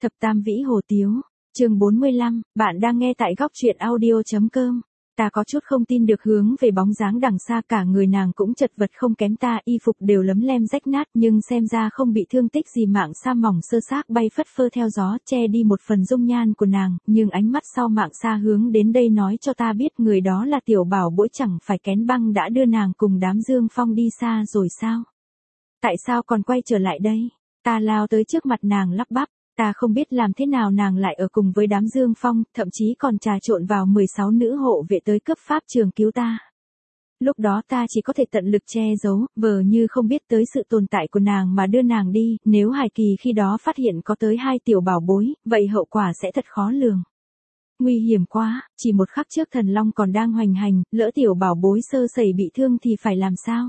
Thập Tam Vĩ Hồ Tiếu, chương 45, bạn đang nghe tại góc truyện audio.com. Ta có chút không tin được hướng về bóng dáng đằng xa, cả người nàng cũng chật vật không kém ta, y phục đều lấm lem rách nát nhưng xem ra không bị thương tích gì, mạng sa mỏng sơ xác bay phất phơ theo gió che đi một phần dung nhan của nàng, nhưng ánh mắt sau mạng sa hướng đến đây nói cho ta biết người đó là Tiểu Bảo Bối, chẳng phải Kén Băng đã đưa nàng cùng đám Dương Phong đi xa rồi sao? Tại sao còn quay trở lại đây? Ta lao tới trước mặt nàng lắp bắp. Ta không biết làm thế nào nàng lại ở cùng với đám Dương Phong, thậm chí còn trà trộn vào 16 nữ hộ vệ tới cấp pháp trường cứu ta. Lúc đó ta chỉ có thể tận lực che giấu, vờ như không biết tới sự tồn tại của nàng mà đưa nàng đi, nếu Hải Kỳ khi đó phát hiện có tới 2 tiểu bảo bối, vậy hậu quả sẽ thật khó lường. Nguy hiểm quá, chỉ một khắc trước thần long còn đang hoành hành, lỡ tiểu bảo bối sơ sẩy bị thương thì phải làm sao?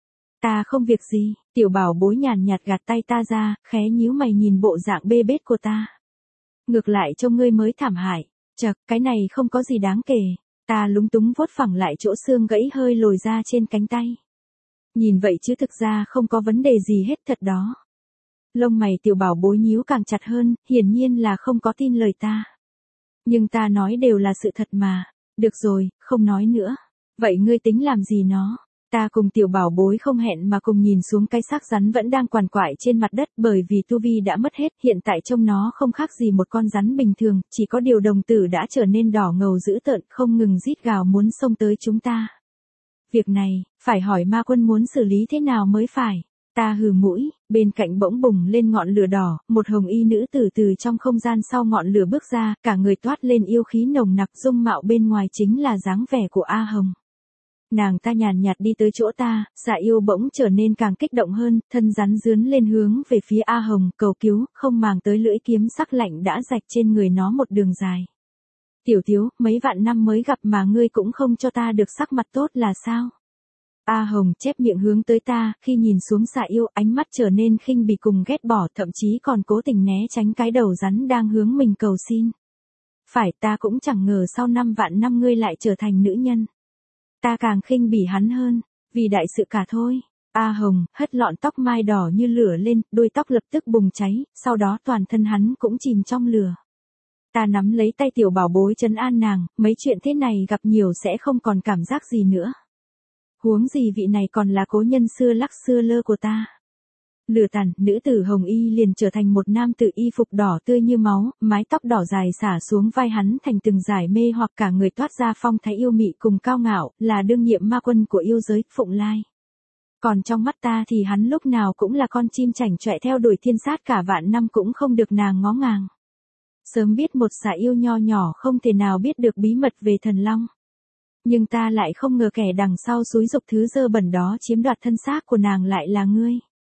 Ta không việc gì, Tiểu Bảo Bối nhàn nhạt gạt tay ta ra, khé nhíu mày nhìn bộ dạng bê bết của ta. Ngược lại trông ngươi mới thảm hại, chậc, cái này không có gì đáng kể. Ta lúng túng vuốt phẳng lại chỗ xương gãy hơi lồi ra trên cánh tay. Nhìn vậy chứ thực ra không có vấn đề gì hết thật đó. Lông mày Tiểu Bảo Bối nhíu càng chặt hơn, hiển nhiên là không có tin lời ta. Nhưng ta nói đều là sự thật mà. Được rồi, không nói nữa. Vậy ngươi tính làm gì nó? Ta cùng Tiểu Bảo Bối không hẹn mà cùng nhìn xuống cái xác rắn vẫn đang quằn quại trên mặt đất, bởi vì tu vi đã mất hết, hiện tại trông nó không khác gì một con rắn bình thường, chỉ có điều đồng tử đã trở nên đỏ ngầu dữ tợn, không ngừng rít gào muốn xông tới chúng ta. Việc này, phải hỏi Ma Quân muốn xử lý thế nào mới phải. Ta hừ mũi, bên cạnh bỗng bùng lên ngọn lửa đỏ, một hồng y nữ tử từ trong không gian sau ngọn lửa bước ra, cả người toát lên yêu khí nồng nặc, dung mạo bên ngoài chính là dáng vẻ của A Hồng. Nàng ta nhàn nhạt đi tới chỗ ta, Dạ Yêu bỗng trở nên càng kích động hơn, thân rắn rướn lên hướng về phía A Hồng, cầu cứu, không màng tới lưỡi kiếm sắc lạnh đã rạch trên người nó một đường dài. Tiểu Thiếu, mấy vạn năm mới gặp mà ngươi cũng không cho ta được sắc mặt tốt là sao? A Hồng chép miệng hướng tới ta, khi nhìn xuống Dạ Yêu, ánh mắt trở nên khinh bỉ cùng ghét bỏ, thậm chí còn cố tình né tránh cái đầu rắn đang hướng mình cầu xin. Phải, ta cũng chẳng ngờ sau 5 vạn năm ngươi lại trở thành nữ nhân. Ta càng khinh bỉ hắn hơn, vì đại sự cả thôi. A Hồng hất lọn tóc mai đỏ như lửa lên, đuôi tóc lập tức bùng cháy, sau đó toàn thân hắn cũng chìm trong lửa. Ta nắm lấy tay Tiểu Bảo Bối trấn an nàng, mấy chuyện thế này gặp nhiều sẽ không còn cảm giác gì nữa. Huống gì vị này còn là cố nhân xưa lắc xưa lơ của ta. Lửa tàn, nữ tử Hồng Y liền trở thành một nam tử y phục đỏ tươi như máu, mái tóc đỏ dài xả xuống vai hắn thành từng dải mê hoặc, cả người toát ra phong thái yêu mị cùng cao ngạo, là đương nhiệm ma quân của yêu giới, Phụng Lai. Còn trong mắt ta thì hắn lúc nào cũng là con chim chảnh chọe theo đuổi thiên sát cả vạn năm cũng không được nàng ngó ngàng. Sớm biết một Dạ Yêu nho nhỏ không thể nào biết được bí mật về thần long. Nhưng ta lại không ngờ kẻ đằng sau xúi dục thứ dơ bẩn đó chiếm đoạt thân xác của nàng lại là ngươi.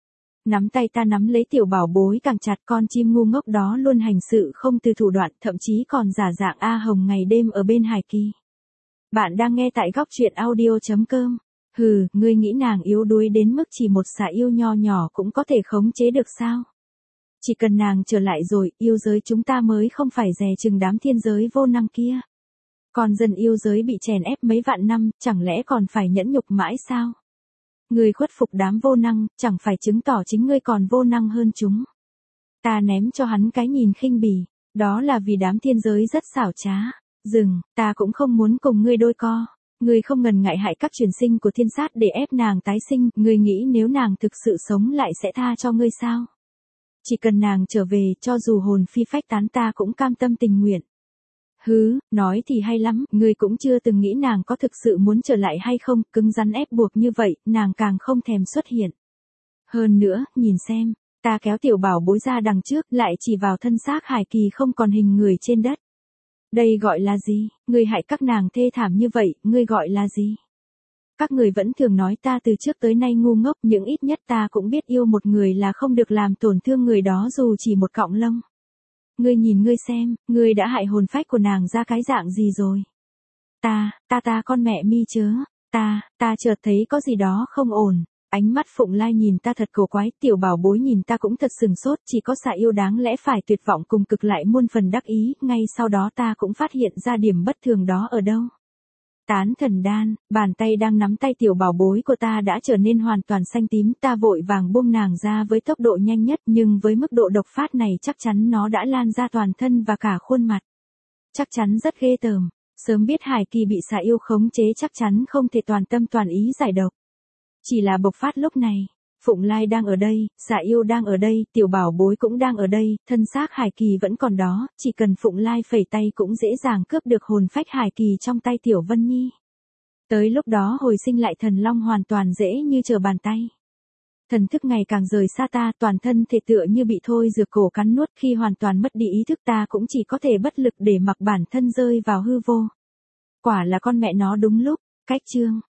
Nắm tay ta nắm lấy Tiểu Bảo Bối càng chặt, con chim ngu ngốc đó luôn hành sự không từ thủ đoạn, thậm chí còn giả dạng A Hồng ngày đêm ở bên Hải Kỳ. Bạn đang nghe tại góc truyện audio.com. Hừ, ngươi nghĩ nàng yếu đuối đến mức chỉ một Dạ Yêu nho nhỏ cũng có thể khống chế được sao? Chỉ cần nàng trở lại rồi, yêu giới chúng ta mới không phải dè chừng đám thiên giới vô năng kia. Còn dân yêu giới bị chèn ép mấy vạn năm, chẳng lẽ còn phải nhẫn nhục mãi sao? Ngươi khuất phục đám vô năng, chẳng phải chứng tỏ chính ngươi còn vô năng hơn chúng. Ta ném cho hắn cái nhìn khinh bỉ, đó là vì đám thiên giới rất xảo trá. Dừng, ta cũng không muốn cùng ngươi đôi co. Ngươi không ngần ngại hại các truyền sinh của thiên sát để ép nàng tái sinh, ngươi nghĩ nếu nàng thực sự sống lại sẽ tha cho ngươi sao? Chỉ cần nàng trở về, cho dù hồn phi phách tán ta cũng cam tâm tình nguyện. Hứ, nói thì hay lắm, ngươi cũng chưa từng nghĩ nàng có thực sự muốn trở lại hay không, cứng rắn ép buộc như vậy, nàng càng không thèm xuất hiện. Hơn nữa, nhìn xem, ta kéo Tiểu Bảo Bối ra đằng trước, lại chỉ vào thân xác Hải Kỳ không còn hình người trên đất. Đây gọi là gì? Ngươi hại các nàng thê thảm như vậy, ngươi gọi là gì? Các người vẫn thường nói ta từ trước tới nay ngu ngốc, nhưng ít nhất ta cũng biết yêu một người là không được làm tổn thương người đó dù chỉ một cọng lông. Ngươi nhìn ngươi xem, ngươi đã hại hồn phách của nàng ra cái dạng gì rồi. Ta con mẹ mi chớ, ta chợt thấy có gì đó không ổn. Ánh mắt Phụng Lai nhìn ta thật cổ quái, Tiểu Bảo Bối nhìn ta cũng thật sừng sốt, chỉ có Dạ Yêu đáng lẽ phải tuyệt vọng cùng cực lại muôn phần đắc ý, ngay sau đó ta cũng phát hiện ra điểm bất thường đó ở đâu. Tán thần đan, bàn tay đang nắm tay tiểu bảo bối của ta đã trở nên hoàn toàn xanh tím, ta vội vàng buông nàng ra với tốc độ nhanh nhất, nhưng với mức độ độc phát này chắc chắn nó đã lan ra toàn thân và cả khuôn mặt. Chắc chắn rất ghê tởm, sớm biết Hải Kỳ bị xà yêu khống chế chắc chắn không thể toàn tâm toàn ý giải độc. Chỉ là bộc phát lúc này, Phụng Lai đang ở đây, xà yêu đang ở đây, tiểu bảo bối cũng đang ở đây, thân xác Hải Kỳ vẫn còn đó, chỉ cần Phụng Lai phẩy tay cũng dễ dàng cướp được hồn phách Hải Kỳ trong tay Tiểu Vân Nhi. Tới lúc đó hồi sinh lại thần long hoàn toàn dễ như trở bàn tay. Thần thức ngày càng rời xa ta, toàn thân thể tựa như bị thôi dược cổ cắn nuốt, khi hoàn toàn mất đi ý thức ta cũng chỉ có thể bất lực để mặc bản thân rơi vào hư vô. Quả là con mẹ nó đúng lúc, cách chương.